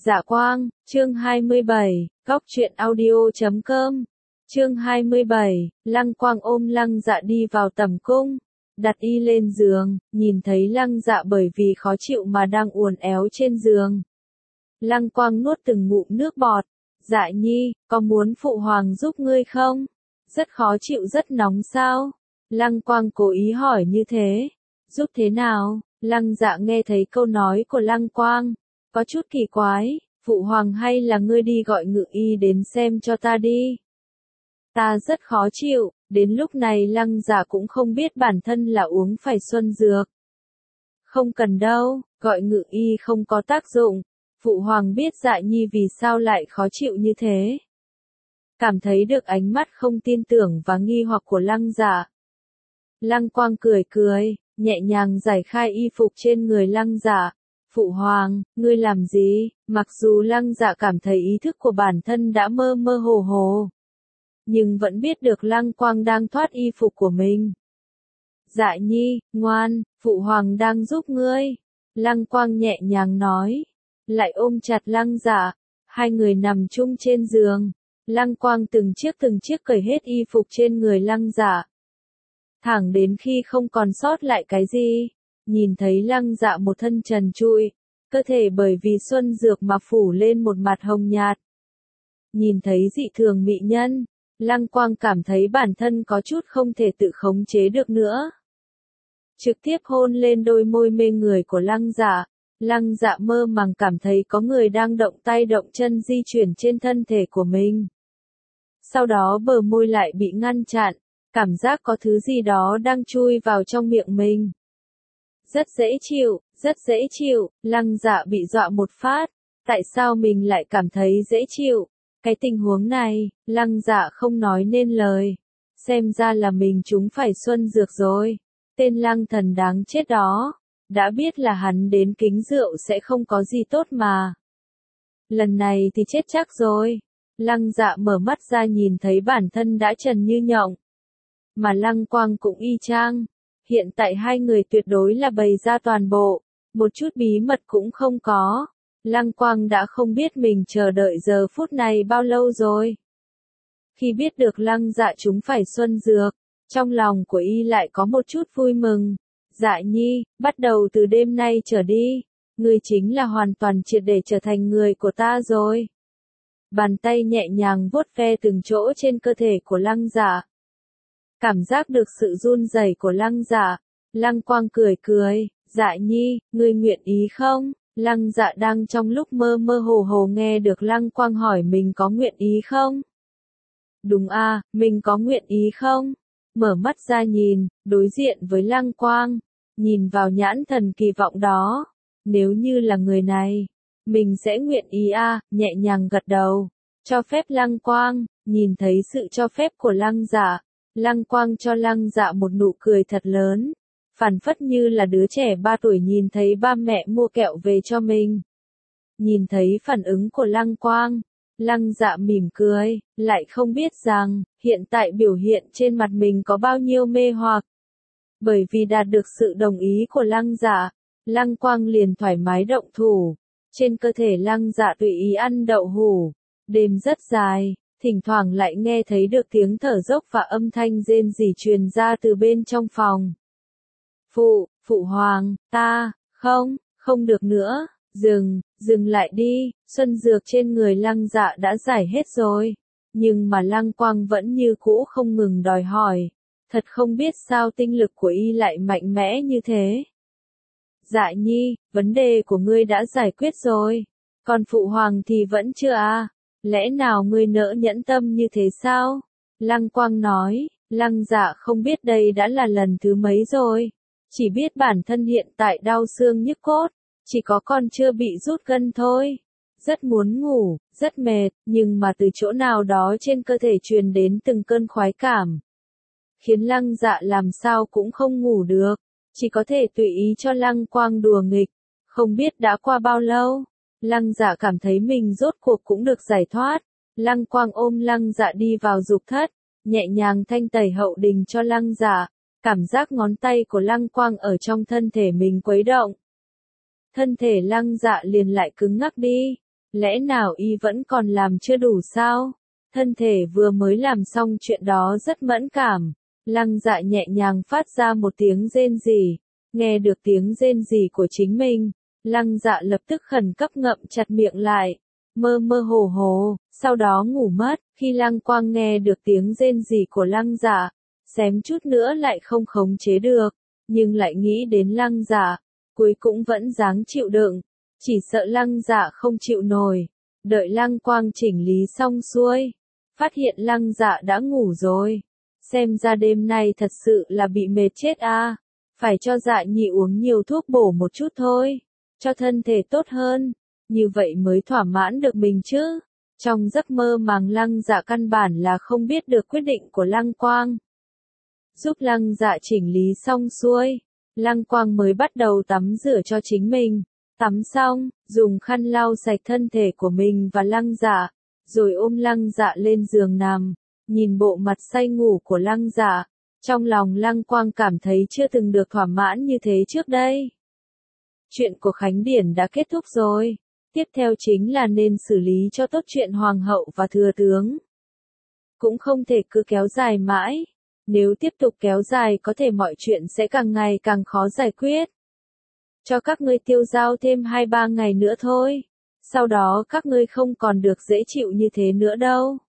Dạ Quang, chương 27, Góc truyện audio.com. Chương 27, Lăng Quang ôm Lăng Dạ đi vào tầm cung, đặt y lên giường, nhìn thấy Lăng Dạ bởi vì khó chịu mà đang uốn éo trên giường. Lăng Quang nuốt từng ngụm nước bọt. Dạ Nhi, có muốn phụ hoàng giúp ngươi không? Rất khó chịu rất nóng sao? Lăng Quang cố ý hỏi như thế. Giúp thế nào? Lăng Dạ nghe thấy câu nói của Lăng Quang, có chút kỳ quái. Phụ hoàng hay là ngươi đi gọi ngự y đến xem cho ta đi. Ta rất khó chịu. Đến lúc này Lăng Dạ cũng không biết bản thân là uống phải xuân dược. Không cần đâu, gọi ngự y không có tác dụng. Phụ hoàng biết Dạ Nhi vì sao lại khó chịu như thế. Cảm thấy được ánh mắt không tin tưởng và nghi hoặc của Lăng Dạ. Lăng Quang cười cười, nhẹ nhàng giải khai y phục trên người Lăng Dạ. Phụ hoàng, ngươi làm gì? Mặc dù Lăng Dạ cảm thấy ý thức của bản thân đã mơ mơ hồ hồ, nhưng vẫn biết được Lăng Quang đang thoát y phục của mình. Dạ Nhi, ngoan, phụ hoàng đang giúp ngươi. Lăng Quang nhẹ nhàng nói, lại ôm chặt Lăng Dạ. Hai người nằm chung trên giường. Lăng Quang từng chiếc cởi hết y phục trên người Lăng Dạ, thẳng đến khi không còn sót lại cái gì. Nhìn thấy Lăng Dạ một thân trần trụi, cơ thể bởi vì xuân dược mà phủ lên một mặt hồng nhạt. Nhìn thấy dị thường mỹ nhân, Lăng Quang cảm thấy bản thân có chút không thể tự khống chế được nữa. Trực tiếp hôn lên đôi môi mê người của Lăng Dạ. Lăng Dạ mơ màng cảm thấy có người đang động tay động chân di chuyển trên thân thể của mình. Sau đó bờ môi lại bị ngăn chặn, cảm giác có thứ gì đó đang chui vào trong miệng mình. Rất dễ chịu, Lăng Dạ bị dọa một phát. Tại sao mình lại cảm thấy dễ chịu? Cái tình huống này, Lăng Dạ không nói nên lời. Xem ra là mình trúng phải xuân dược rồi. Tên Lăng Thần đáng chết đó. Đã biết là hắn đến kính rượu sẽ không có gì tốt mà. Lần này thì chết chắc rồi. Lăng Dạ mở mắt ra nhìn thấy bản thân đã trần như nhộng. Mà Lăng Quang cũng y chang. Hiện tại hai người tuyệt đối là bày ra toàn bộ. Một chút bí mật cũng không có. Lăng Quang đã không biết mình chờ đợi giờ phút này bao lâu rồi. Khi biết được Lăng Dạ chúng phải xuân dược, trong lòng của y lại có một chút vui mừng. Dạ Nhi, bắt đầu từ đêm nay trở đi, ngươi chính là hoàn toàn triệt để trở thành người của ta rồi. Bàn tay nhẹ nhàng vuốt ve từng chỗ trên cơ thể của Lăng Dạ. Cảm giác được sự run rẩy của Lăng Dạ, Lăng Quang cười cười, Dạ Nhi, ngươi nguyện ý không? Lăng Dạ đang trong lúc mơ mơ hồ hồ nghe được Lăng Quang hỏi mình có nguyện ý không? Đúng à, mình có nguyện ý không? Mở mắt ra nhìn, đối diện với Lăng Quang, nhìn vào nhãn thần kỳ vọng đó. Nếu như là người này, mình sẽ nguyện ý à, nhẹ nhàng gật đầu, cho phép Lăng Quang. Nhìn thấy sự cho phép của Lăng Dạ, Lăng Quang cho Lăng Dạ một nụ cười thật lớn, phảng phất như là đứa trẻ 3 tuổi nhìn thấy ba mẹ mua kẹo về cho mình. Nhìn thấy phản ứng của Lăng Quang, Lăng Dạ mỉm cười, lại không biết rằng, hiện tại biểu hiện trên mặt mình có bao nhiêu mê hoặc. Bởi vì đạt được sự đồng ý của Lăng Dạ, Lăng Quang liền thoải mái động thủ. Trên cơ thể Lăng Dạ tùy ý ăn đậu hũ. Đêm rất dài, thỉnh thoảng lại nghe thấy được tiếng thở dốc và âm thanh rên rỉ truyền ra từ bên trong phòng. Phụ hoàng, không được nữa, dừng lại đi, xuân dược trên người Lăng Dạ đã giải hết rồi. Nhưng mà Lăng Quang vẫn như cũ không ngừng đòi hỏi. Thật không biết sao tinh lực của y lại mạnh mẽ như thế. Dạ Nhi, vấn đề của ngươi đã giải quyết rồi. Còn phụ hoàng thì vẫn chưa à? Lẽ nào ngươi nỡ nhẫn tâm như thế sao? Lăng Quang nói, Lăng Dạ không biết đây đã là lần thứ mấy rồi. Chỉ biết bản thân hiện tại đau xương nhức cốt, chỉ có còn chưa bị rút gân thôi. Rất muốn ngủ, rất mệt, nhưng mà từ chỗ nào đó trên cơ thể truyền đến từng cơn khoái cảm. Khiến Lăng Dạ làm sao cũng không ngủ được, chỉ có thể tùy ý cho Lăng Quang đùa nghịch. Không biết đã qua bao lâu, Lăng Dạ cảm thấy mình rốt cuộc cũng được giải thoát. Lăng Quang ôm Lăng Dạ đi vào dục thất, nhẹ nhàng thanh tẩy hậu đình cho Lăng Dạ. Cảm giác ngón tay của Lăng Quang ở trong thân thể mình quấy động. Thân thể Lăng Dạ liền lại cứng ngắc đi. Lẽ nào y vẫn còn làm chưa đủ sao? Thân thể vừa mới làm xong chuyện đó rất mẫn cảm. Lăng Dạ nhẹ nhàng phát ra một tiếng rên rỉ. Nghe được tiếng rên rỉ của chính mình, Lăng Dạ lập tức khẩn cấp ngậm chặt miệng lại. Mơ mơ hồ hồ, sau đó ngủ mất. Khi Lăng Quang nghe được tiếng rên rỉ của Lăng Dạ, xém chút nữa lại không khống chế được, nhưng lại nghĩ đến Lăng Dạ, cuối cũng vẫn dáng chịu đựng, chỉ sợ Lăng Dạ không chịu nổi. Đợi Lăng Quang chỉnh lý xong xuôi, phát hiện Lăng Dạ đã ngủ rồi. Xem ra đêm nay thật sự là bị mệt chết à, phải cho Dạ Nhi uống nhiều thuốc bổ một chút thôi, cho thân thể tốt hơn, như vậy mới thỏa mãn được mình chứ. Trong giấc mơ màng Lăng Dạ căn bản là không biết được quyết định của Lăng Quang. Giúp Lăng Dạ chỉnh lý xong xuôi, Lăng Quang mới bắt đầu tắm rửa cho chính mình. Tắm xong, dùng khăn lau sạch thân thể của mình và Lăng Dạ, rồi ôm Lăng Dạ lên giường nằm, nhìn bộ mặt say ngủ của Lăng Dạ. Trong lòng Lăng Quang cảm thấy chưa từng được thỏa mãn như thế trước đây. Chuyện của Khánh Điển đã kết thúc rồi. Tiếp theo chính là nên xử lý cho tốt chuyện hoàng hậu và thừa tướng. Cũng không thể cứ kéo dài mãi. Nếu tiếp tục kéo dài có thể mọi chuyện sẽ càng ngày càng khó giải quyết. Cho các ngươi tiêu dao thêm 2-3 ngày nữa thôi. Sau đó các ngươi không còn được dễ chịu như thế nữa đâu.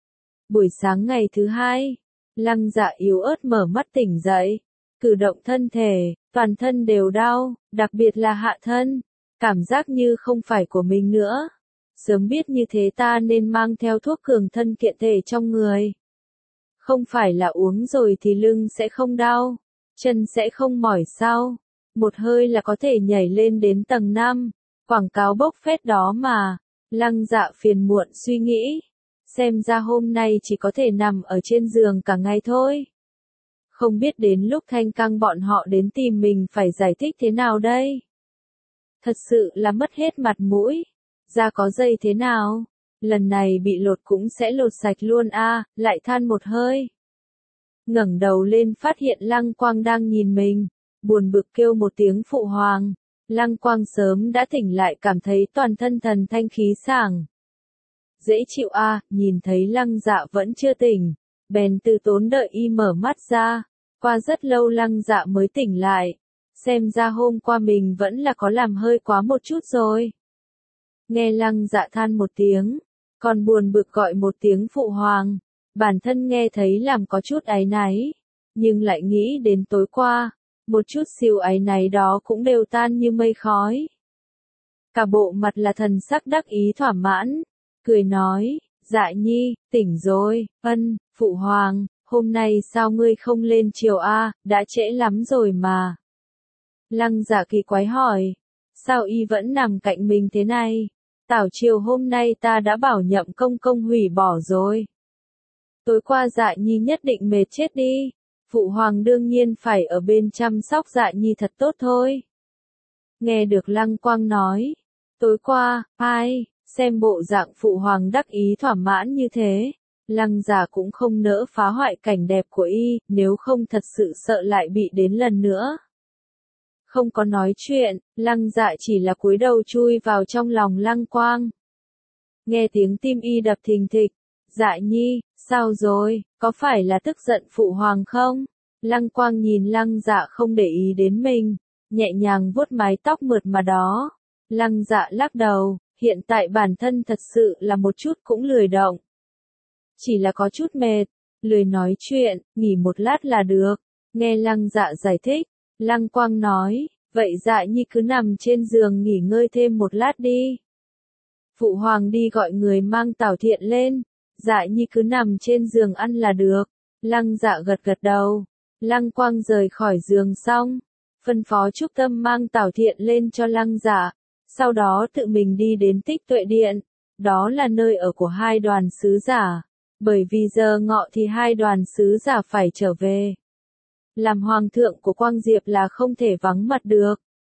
Buổi sáng ngày thứ hai, Lăng Dạ yếu ớt mở mắt tỉnh dậy. Cử động thân thể, toàn thân đều đau, đặc biệt là hạ thân. Cảm giác như không phải của mình nữa. Sớm biết như thế ta nên mang theo thuốc cường thân kiện thể trong người. Không phải là uống rồi thì lưng sẽ không đau, chân sẽ không mỏi sao. Một hơi là có thể nhảy lên đến tầng 5. Quảng cáo bốc phét đó mà. Lăng Dạ phiền muộn suy nghĩ. Xem ra hôm nay chỉ có thể nằm ở trên giường cả ngày thôi. Không biết đến lúc Thanh Căng bọn họ đến tìm mình phải giải thích thế nào đây. Thật sự là mất hết mặt mũi. Da có dây thế nào? Lần này bị lột cũng sẽ lột sạch luôn a, lại than một hơi. Ngẩng đầu lên phát hiện Lăng Quang đang nhìn mình, buồn bực kêu một tiếng phụ hoàng. Lăng Quang sớm đã tỉnh lại cảm thấy toàn thân thần thanh khí sảng. Dễ chịu a, nhìn thấy Lăng Dạ vẫn chưa tỉnh, bèn từ tốn đợi y mở mắt ra. Qua rất lâu Lăng Dạ mới tỉnh lại. Xem ra hôm qua mình vẫn là có làm hơi quá một chút rồi. Nghe Lăng Dạ than một tiếng, còn buồn bực gọi một tiếng phụ hoàng. Bản thân nghe thấy làm có chút áy náy, nhưng lại nghĩ đến tối qua, một chút xíu áy náy đó cũng đều tan như mây khói. Cả bộ mặt là thần sắc đắc ý thỏa mãn, cười nói, Dạ Nhi, tỉnh rồi, phụ hoàng, hôm nay sao ngươi không lên triều a, đã trễ lắm rồi mà. Lăng Dạ kỳ quái hỏi, sao y vẫn nằm cạnh mình thế này? Tảo triều hôm nay ta đã bảo Nhậm công công hủy bỏ rồi. Tối qua Dạ Nhi nhất định mệt chết đi. Phụ hoàng đương nhiên phải ở bên chăm sóc Dạ Nhi thật tốt thôi. Nghe được Lăng Quang nói, tối qua, xem bộ dạng phụ hoàng đắc ý thỏa mãn như thế. Lăng Dạ cũng không nỡ phá hoại cảnh đẹp của y, nếu không thật sự sợ lại bị đến lần nữa. Không có nói chuyện, Lăng Dạ chỉ là cúi đầu chui vào trong lòng Lăng Quang. Nghe tiếng tim y đập thình thịch, Dạ Nhi, sao rồi, có phải là tức giận phụ hoàng không? Lăng Quang nhìn Lăng Dạ không để ý đến mình, nhẹ nhàng vuốt mái tóc mượt mà đó. Lăng Dạ lắc đầu, hiện tại bản thân thật sự là một chút cũng lười động. Chỉ là có chút mệt, lười nói chuyện, nghỉ một lát là được. Nghe Lăng Dạ giải thích, Lăng Quang nói, vậy Dạ Nhi cứ nằm trên giường nghỉ ngơi thêm một lát đi. Phụ hoàng đi gọi người mang Tảo Thiện lên, Dạ Nhi cứ nằm trên giường ăn là được. Lăng Dạ gật gật đầu. Lăng Quang rời khỏi giường xong, phân phó Trúc Tâm mang Tảo Thiện lên cho Lăng Dạ, sau đó tự mình đi đến Tích Tuệ Điện, đó là nơi ở của hai đoàn sứ giả, bởi vì giờ ngọ thì hai đoàn sứ giả phải trở về. Làm hoàng thượng của Quang Diệp là không thể vắng mặt được.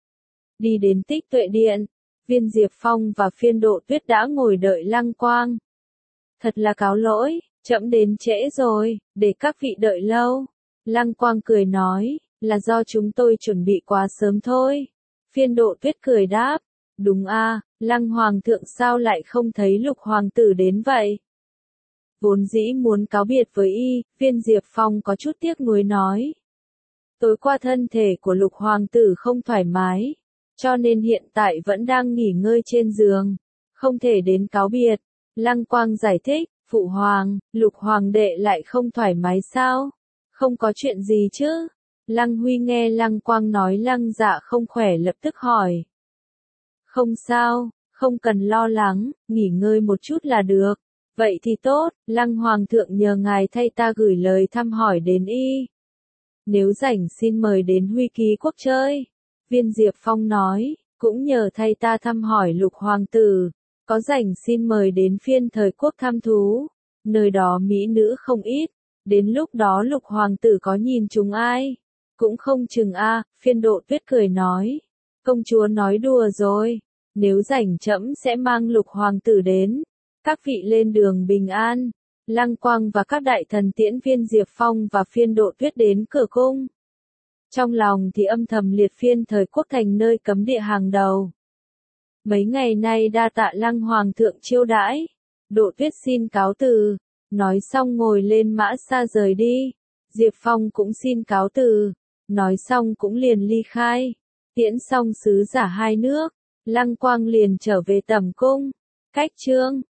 Đi đến Tích Tuệ Điện, Viên Diệp Phong và Phiên Độ Tuyết đã ngồi đợi Lăng Quang. Thật là cáo lỗi, trẫm đến trễ rồi, để các vị đợi lâu. Lăng Quang cười nói, là do chúng tôi chuẩn bị quá sớm thôi. Phiên Độ Tuyết cười đáp, Đúng a, Lăng Hoàng thượng sao lại không thấy Lục Hoàng tử đến vậy? Vốn dĩ muốn cáo biệt với y, Viên Diệp Phong có chút tiếc nuối nói. Tối qua thân thể của Lục Hoàng tử không thoải mái, cho nên hiện tại vẫn đang nghỉ ngơi trên giường, không thể đến cáo biệt. Lăng Quang giải thích, Phụ Hoàng, Lục Hoàng đệ lại không thoải mái sao? Không có chuyện gì chứ? Lăng Huy nghe Lăng Quang nói Lăng Dạ không khỏe lập tức hỏi. Không sao, không cần lo lắng, nghỉ ngơi một chút là được. Vậy thì tốt, Lăng Hoàng thượng nhờ ngài thay ta gửi lời thăm hỏi đến y. Nếu rảnh xin mời đến Huy Ký Quốc chơi. Viên Diệp Phong nói, cũng nhờ thay ta thăm hỏi Lục Hoàng tử. Có rảnh xin mời đến Phiên Thời Quốc thăm thú. Nơi đó mỹ nữ không ít. Đến lúc đó Lục Hoàng tử có nhìn chúng ai? Cũng không chừng a. Phiên Độ Tuyết cười nói. Công chúa nói đùa rồi. Nếu rảnh trẫm sẽ mang Lục Hoàng tử đến. Các vị lên đường bình an. Lăng Quang và các đại thần tiễn Viên Diệp Phong và Phiên Độ Tuyết đến cửa cung. Trong lòng thì âm thầm liệt Phiên Thời Quốc thành nơi cấm địa hàng đầu. Mấy ngày nay đa tạ Lăng Hoàng thượng chiêu đãi. Độ Tuyết xin cáo từ. Nói xong ngồi lên mã xa rời đi. Diệp Phong cũng xin cáo từ. Nói xong cũng liền ly khai. Tiễn xong sứ giả hai nước. Lăng Quang liền trở về tẩm cung. Cách chương